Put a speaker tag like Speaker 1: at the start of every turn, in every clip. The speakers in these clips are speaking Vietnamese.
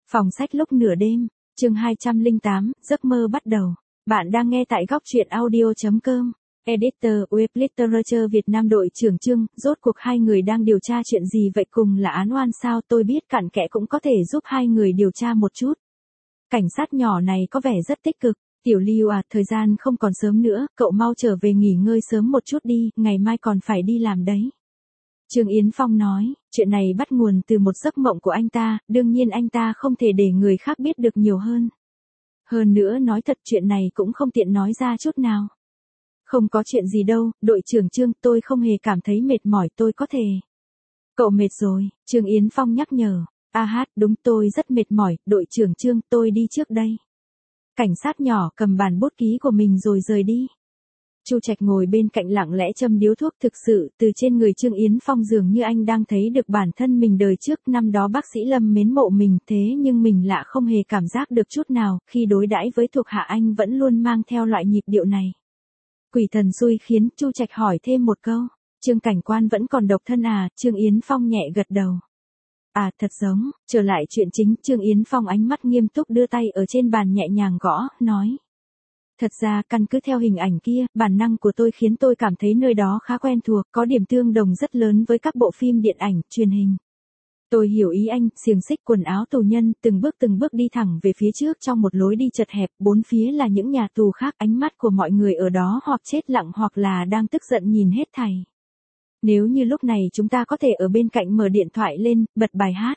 Speaker 1: Phòng sách lúc nửa đêm, chương 208, giấc mơ bắt đầu. Bạn đang nghe tại góc truyện audio.com. Editor Web Literature Việt Nam đội trưởng Trương, rốt cuộc hai người đang điều tra chuyện gì vậy, cùng là án oan sao? Tôi biết cặn kẽ cũng có thể giúp hai người điều tra một chút. Cảnh sát nhỏ này có vẻ rất tích cực. Tiểu Lưu à, thời gian không còn sớm nữa, cậu mau trở về nghỉ ngơi sớm một chút đi, ngày mai còn phải đi làm đấy. Trương Yến Phong nói, chuyện này bắt nguồn từ một giấc mộng của anh ta, đương nhiên anh ta không thể để người khác biết được nhiều hơn. Hơn nữa nói thật chuyện này cũng không tiện nói ra chút nào. Không có chuyện gì đâu, đội trưởng Trương, tôi không hề cảm thấy mệt mỏi, tôi có thể. Cậu mệt rồi, Trương Yến Phong nhắc nhở. Đúng, tôi rất mệt mỏi, đội trưởng Trương, tôi đi trước đây. Cảnh sát nhỏ cầm bản bút ký của mình rồi rời đi. Chu Trạch ngồi bên cạnh lặng lẽ châm điếu thuốc, thực sự, từ trên người Trương Yến Phong dường như anh đang thấy được bản thân mình đời trước. Năm đó bác sĩ Lâm mến mộ mình, thế nhưng mình lạ không hề cảm giác được chút nào, khi đối đãi với thuộc hạ anh vẫn luôn mang theo loại nhịp điệu này. Quỷ thần xui khiến, Chu Trạch hỏi thêm một câu, Trương cảnh quan vẫn còn độc thân à? Trương Yến Phong nhẹ gật đầu. Thật giống, trở lại chuyện chính, Trương Yến Phong ánh mắt nghiêm túc đưa tay ở trên bàn nhẹ nhàng gõ, nói. Thật ra, căn cứ theo hình ảnh kia, bản năng của tôi khiến tôi cảm thấy nơi đó khá quen thuộc, có điểm tương đồng rất lớn với các bộ phim điện ảnh, truyền hình. Tôi hiểu ý anh, xiềng xích quần áo tù nhân, từng bước đi thẳng về phía trước trong một lối đi chật hẹp, bốn phía là những nhà tù khác, ánh mắt của mọi người ở đó hoặc chết lặng hoặc là đang tức giận nhìn hết thảy. Nếu như lúc này chúng ta có thể ở bên cạnh mở điện thoại lên, bật bài hát.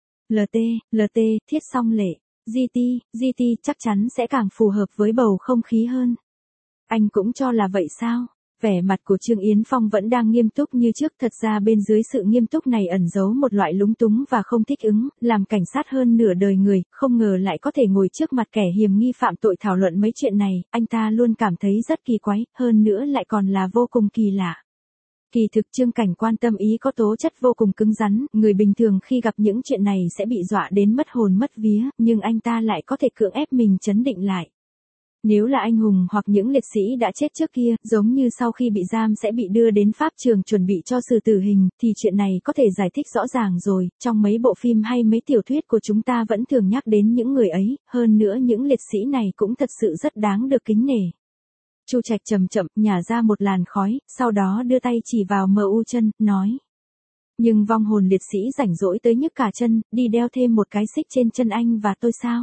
Speaker 1: LT, thiết song lệ. GT chắc chắn sẽ càng phù hợp với bầu không khí hơn. Anh cũng cho là vậy sao? Vẻ mặt của Trương Yến Phong vẫn đang nghiêm túc như trước, thật ra bên dưới sự nghiêm túc này ẩn giấu một loại lúng túng và không thích ứng, làm cảnh sát hơn nửa đời người, không ngờ lại có thể ngồi trước mặt kẻ hiềm nghi phạm tội thảo luận mấy chuyện này, anh ta luôn cảm thấy rất kỳ quái, hơn nữa lại còn là vô cùng kỳ lạ. Kỳ thực Trương cảnh quan tâm ý có tố chất vô cùng cứng rắn, người bình thường khi gặp những chuyện này sẽ bị dọa đến mất hồn mất vía, nhưng anh ta lại có thể cưỡng ép mình trấn định lại. Nếu là anh hùng hoặc những liệt sĩ đã chết trước kia, giống như sau khi bị giam sẽ bị đưa đến pháp trường chuẩn bị cho xử tử hình, thì chuyện này có thể giải thích rõ ràng rồi, trong mấy bộ phim hay mấy tiểu thuyết của chúng ta vẫn thường nhắc đến những người ấy, hơn nữa những liệt sĩ này cũng thật sự rất đáng được kính nể. Chu Trạch chậm chậm nhả ra một làn khói, sau đó đưa tay chỉ vào MU chân, nói. Nhưng vong hồn liệt sĩ rảnh rỗi tới nhức cả chân, đi đeo thêm một cái xích trên chân anh và tôi sao?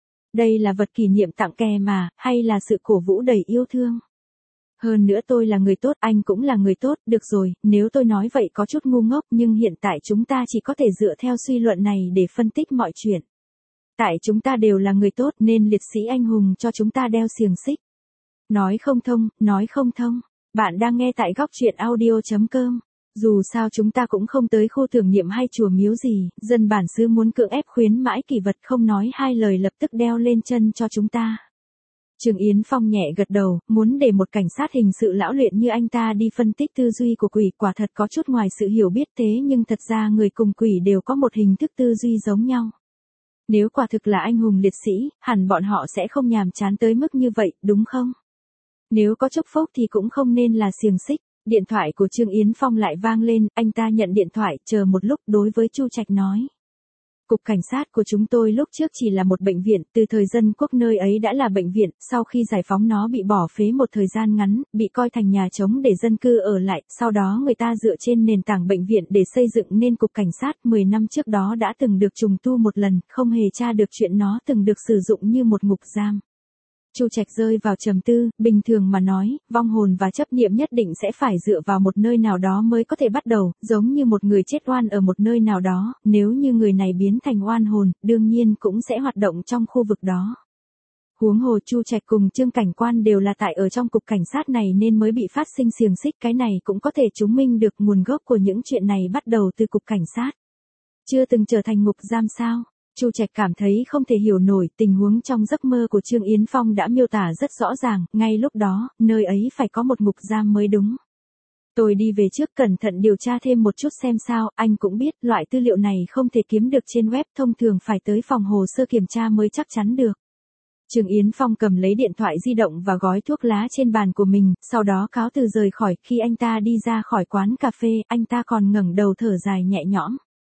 Speaker 1: Đây là vật kỷ niệm tặng kè mà, hay là sự cổ vũ đầy yêu thương? Hơn nữa tôi là người tốt, anh cũng là người tốt, được rồi, nếu tôi nói vậy có chút ngu ngốc, nhưng hiện tại chúng ta chỉ có thể dựa theo suy luận này để phân tích mọi chuyện. Tại chúng ta đều là người tốt nên liệt sĩ anh hùng cho chúng ta đeo xiềng xích. Nói không thông, bạn đang nghe tại góc truyện audio.com. Dù sao chúng ta cũng không tới khu tưởng niệm hay chùa miếu gì, dân bản xứ muốn cưỡng ép khuyến mãi kỷ vật không nói hai lời lập tức đeo lên chân cho chúng ta. Trương Yến Phong nhẹ gật đầu, muốn để một cảnh sát hình sự lão luyện như anh ta đi phân tích tư duy của quỷ quả thật có chút ngoài sự hiểu biết, thế nhưng thật ra người cùng quỷ đều có một hình thức tư duy giống nhau. Nếu quả thực là anh hùng liệt sĩ, hẳn bọn họ sẽ không nhàm chán tới mức như vậy, đúng không? Nếu có chúc phúc thì cũng không nên là xiềng xích. Điện thoại của Trương Yến Phong lại vang lên, anh ta nhận điện thoại, chờ một lúc đối với Chu Trạch nói. Cục cảnh sát của chúng tôi lúc trước chỉ là một bệnh viện, từ thời dân quốc nơi ấy đã là bệnh viện, sau khi giải phóng nó bị bỏ phế một thời gian ngắn, bị coi thành nhà trống để dân cư ở lại, sau đó người ta dựa trên nền tảng bệnh viện để xây dựng nên cục cảnh sát, 10 năm trước đó đã từng được trùng tu một lần, không hề tra được chuyện nó từng được sử dụng như một ngục giam. Chu Trạch rơi vào trầm tư, bình thường mà nói, vong hồn và chấp niệm nhất định sẽ phải dựa vào một nơi nào đó mới có thể bắt đầu, giống như một người chết oan ở một nơi nào đó, nếu như người này biến thành oan hồn, đương nhiên cũng sẽ hoạt động trong khu vực đó. Huống hồ Chu Trạch cùng Trương cảnh quan đều là tại ở trong cục cảnh sát này nên mới bị phát sinh xiềng xích, cái này cũng có thể chứng minh được nguồn gốc của những chuyện này bắt đầu từ cục cảnh sát. Chưa từng trở thành ngục giam sao? Chu Trạch cảm thấy không thể hiểu nổi, tình huống trong giấc mơ của Trương Yến Phong đã miêu tả rất rõ ràng, ngay lúc đó, nơi ấy phải có một ngục giam mới đúng. Tôi đi về trước cẩn thận điều tra thêm một chút xem sao, anh cũng biết, loại tư liệu này không thể kiếm được trên web, thông thường phải tới phòng hồ sơ kiểm tra mới chắc chắn được. Trương Yến Phong cầm lấy điện thoại di động và gói thuốc lá trên bàn của mình, sau đó cáo từ rời khỏi, khi anh ta đi ra khỏi quán cà phê, anh ta còn ngẩng đầu thở dài nhẹ nhõm.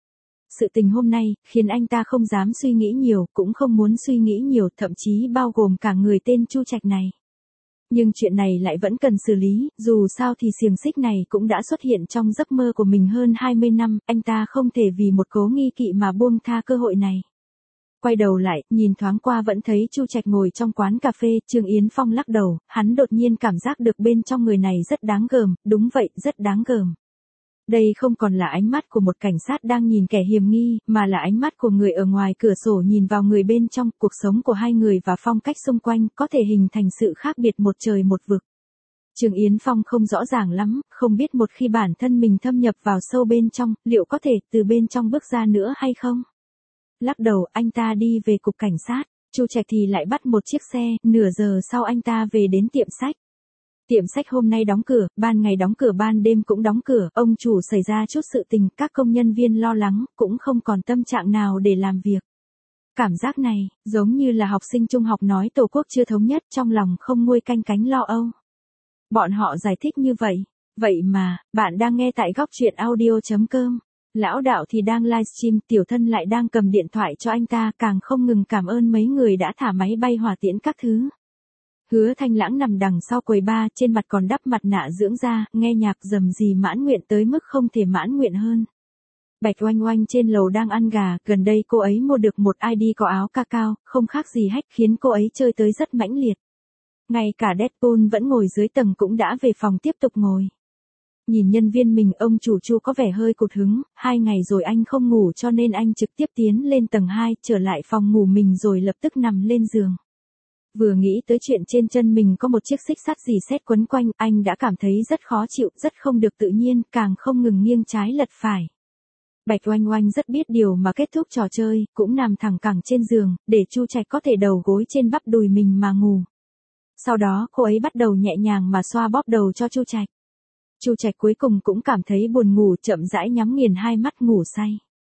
Speaker 1: Sự tình hôm nay, khiến anh ta không dám suy nghĩ nhiều, cũng không muốn suy nghĩ nhiều, thậm chí bao gồm cả người tên Chu Trạch này. Nhưng chuyện này lại vẫn cần xử lý, dù sao thì xiềng xích này cũng đã xuất hiện trong giấc mơ của mình hơn 20 năm, anh ta không thể vì một cố nghi kỵ mà buông tha cơ hội này. Quay đầu lại, nhìn thoáng qua vẫn thấy Chu Trạch ngồi trong quán cà phê, Trương Yến Phong lắc đầu, hắn đột nhiên cảm giác được bên trong người này rất đáng gờm, đúng vậy, rất đáng gờm. Đây không còn là ánh mắt của một cảnh sát đang nhìn kẻ hiềm nghi, mà là ánh mắt của người ở ngoài cửa sổ nhìn vào người bên trong, cuộc sống của hai người và phong cách xung quanh có thể hình thành sự khác biệt một trời một vực. Trương Yến Phong không rõ ràng lắm, không biết một khi bản thân mình thâm nhập vào sâu bên trong, liệu có thể từ bên trong bước ra nữa hay không? Lắc đầu, anh ta đi về cục cảnh sát, Chu Trạch thì lại bắt một chiếc xe, nửa giờ sau anh ta về đến tiệm sách. Tiệm sách hôm nay đóng cửa, ban ngày đóng cửa ban đêm cũng đóng cửa, ông chủ xảy ra chút sự tình, các công nhân viên lo lắng, cũng không còn tâm trạng nào để làm việc. Cảm giác này, giống như là học sinh trung học nói Tổ quốc chưa thống nhất, trong lòng không nguôi canh cánh lo âu. Bọn họ giải thích như vậy. Vậy mà, bạn đang nghe tại góc truyện audio.com. Lão đạo thì đang livestream, tiểu thân lại đang cầm điện thoại cho anh ta, càng không ngừng cảm ơn mấy người đã thả máy bay hỏa tiễn các thứ. Hứa Thanh Lãng nằm đằng sau quầy bar, trên mặt còn đắp mặt nạ dưỡng da, nghe nhạc rầm rì mãn nguyện tới mức không thể mãn nguyện hơn. Bạch Oanh Oanh trên lầu đang ăn gà, gần đây cô ấy mua được một ID có áo cacao, không khác gì hack, khiến cô ấy chơi tới rất mãnh liệt. Ngay cả Deadpool vẫn ngồi dưới tầng cũng đã về phòng tiếp tục ngồi. Nhìn nhân viên mình, ông chủ Chu có vẻ hơi cụt hứng, 2 ngày rồi anh không ngủ cho nên anh trực tiếp tiến lên tầng 2, trở lại phòng ngủ mình rồi lập tức nằm lên giường. Vừa nghĩ tới chuyện trên chân mình có một chiếc xích sắt dì xét quấn quanh, anh đã cảm thấy rất khó chịu, rất không được tự nhiên, càng không ngừng nghiêng trái lật phải. Bạch Oanh Oanh rất biết điều mà kết thúc trò chơi, cũng nằm thẳng cẳng trên giường, để Chu Trạch có thể đầu gối trên bắp đùi mình mà ngủ. Sau đó cô ấy bắt đầu nhẹ nhàng mà xoa bóp đầu cho Chu Trạch. Chu Trạch cuối cùng cũng cảm thấy buồn ngủ, chậm rãi nhắm nghiền hai mắt ngủ say.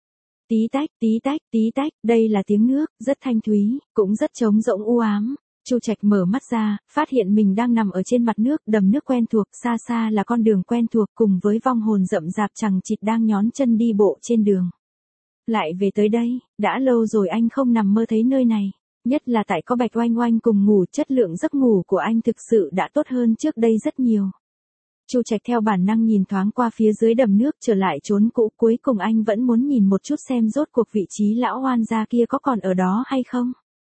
Speaker 1: Tí tách, tí tách, tí tách, đây là tiếng nước, rất thanh thúy, cũng rất trống rỗng u ám. Chu Trạch mở mắt ra, phát hiện mình đang nằm ở trên mặt nước, đầm nước quen thuộc, xa xa là con đường quen thuộc cùng với vong hồn rậm rạp chằng chịt đang nhón chân đi bộ trên đường. Lại về tới đây, đã lâu rồi anh không nằm mơ thấy nơi này. Nhất là tại có Bạch Oanh Oanh cùng ngủ, chất lượng giấc ngủ của anh thực sự đã tốt hơn trước đây rất nhiều. Chu Trạch theo bản năng nhìn thoáng qua phía dưới đầm nước, trở lại chốn cũ, cuối cùng anh vẫn muốn nhìn một chút xem rốt cuộc vị trí lão oan gia kia có còn ở đó hay không.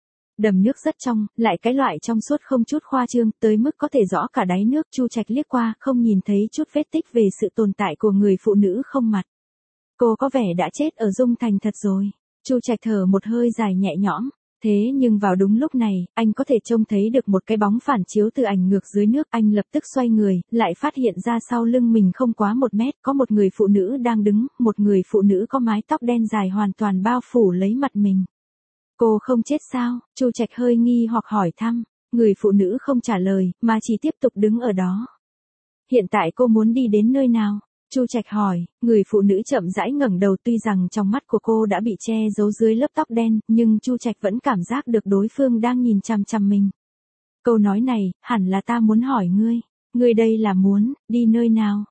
Speaker 1: Đầm nước rất trong, lại cái loại trong suốt không chút khoa trương, tới mức có thể rõ cả đáy nước. Chu Trạch liếc qua, không nhìn thấy chút vết tích về sự tồn tại của người phụ nữ không mặt. Cô có vẻ đã chết ở Dung Thành thật rồi. Chu Trạch thở một hơi dài nhẹ nhõm. Thế nhưng vào đúng lúc này, anh có thể trông thấy được một cái bóng phản chiếu từ ảnh ngược dưới nước. Anh lập tức xoay người, lại phát hiện ra sau lưng mình không quá 1 mét, có một người phụ nữ đang đứng, một người phụ nữ có mái tóc đen dài hoàn toàn bao phủ lấy mặt mình. Cô không chết sao? Chu Trạch hơi nghi hoặc hỏi thăm. Người phụ nữ không trả lời, mà chỉ tiếp tục đứng ở đó. Hiện tại cô muốn đi đến nơi nào? Chu Trạch hỏi. Người phụ nữ chậm rãi ngẩng đầu, tuy rằng trong mắt của cô đã bị che giấu dưới lớp tóc đen, nhưng Chu Trạch vẫn cảm giác được đối phương đang nhìn chằm chằm mình. Câu nói này, hẳn là ta muốn hỏi ngươi. Ngươi đây là muốn, đi nơi nào?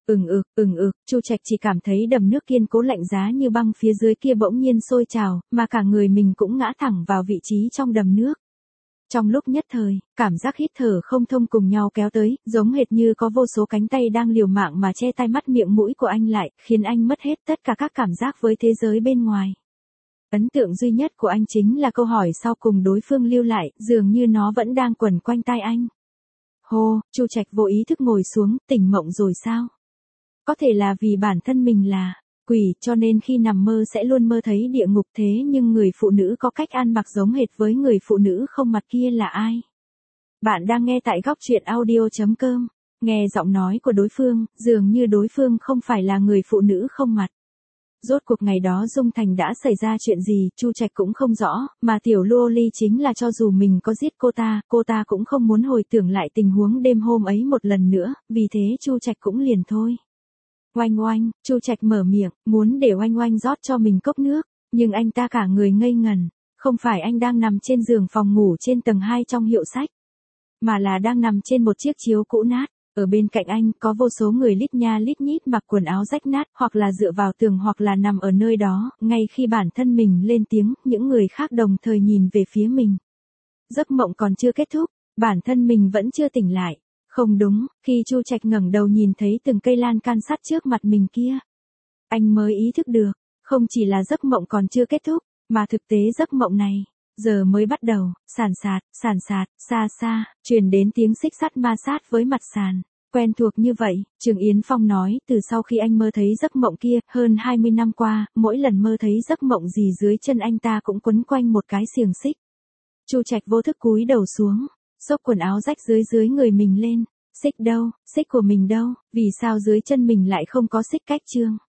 Speaker 1: Chu Trạch chỉ cảm thấy đầm nước kiên cố lạnh giá như băng phía dưới kia bỗng nhiên sôi trào, mà cả người mình cũng ngã thẳng vào vị trí trong đầm nước. Trong lúc nhất thời, cảm giác hít thở không thông cùng nhau kéo tới, giống hệt như có vô số cánh tay đang liều mạng mà che tai mắt miệng mũi của anh lại, khiến anh mất hết tất cả các cảm giác với thế giới bên ngoài. Ấn tượng duy nhất của anh chính là câu hỏi sau cùng đối phương lưu lại, dường như nó vẫn đang quẩn quanh tai anh. Hô, Chu Trạch vô ý thức ngồi xuống, tỉnh mộng rồi sao? Có thể là vì bản thân mình là quỷ, cho nên khi nằm mơ sẽ luôn mơ thấy địa ngục, thế nhưng người phụ nữ có cách ăn mặc giống hệt với người phụ nữ không mặt kia là ai? Bạn đang nghe tại góc truyện audio.com. Nghe giọng nói của đối phương, dường như đối phương không phải là người phụ nữ không mặt. Rốt cuộc ngày đó Dung Thành đã xảy ra chuyện gì, Chu Trạch cũng không rõ, mà tiểu Loli chính là cho dù mình có giết cô ta cũng không muốn hồi tưởng lại tình huống đêm hôm ấy một lần nữa, vì thế Chu Trạch cũng liền thôi. Oanh Oanh, Chu Trạch mở miệng, muốn để Oanh Oanh rót cho mình cốc nước, nhưng anh ta cả người ngây ngần, không phải anh đang nằm trên giường phòng ngủ trên tầng 2 trong hiệu sách, mà là đang nằm trên một chiếc chiếu cũ nát. Ở bên cạnh anh có vô số người lít nha lít nhít mặc quần áo rách nát, hoặc là dựa vào tường hoặc là nằm ở nơi đó, ngay khi bản thân mình lên tiếng, những người khác đồng thời nhìn về phía mình. Giấc mộng còn chưa kết thúc, bản thân mình vẫn chưa tỉnh lại. Không đúng, khi Chu Trạch ngẩng đầu nhìn thấy từng cây lan can sắt trước mặt mình kia, anh mới ý thức được, không chỉ là giấc mộng còn chưa kết thúc, mà thực tế giấc mộng này giờ mới bắt đầu. Sàn sạt, xa xa, truyền đến tiếng xích sắt ma sát với mặt sàn. Quen thuộc như vậy, Trường Yến Phong nói, từ sau khi anh mơ thấy giấc mộng kia, hơn 20 năm qua, mỗi lần mơ thấy giấc mộng gì dưới chân anh ta cũng quấn quanh một cái xiềng xích. Chu Trạch vô thức cúi đầu xuống, xốc quần áo rách dưới người mình lên. Xích đâu, xích của mình đâu, vì sao dưới chân mình lại không có xích cách trương?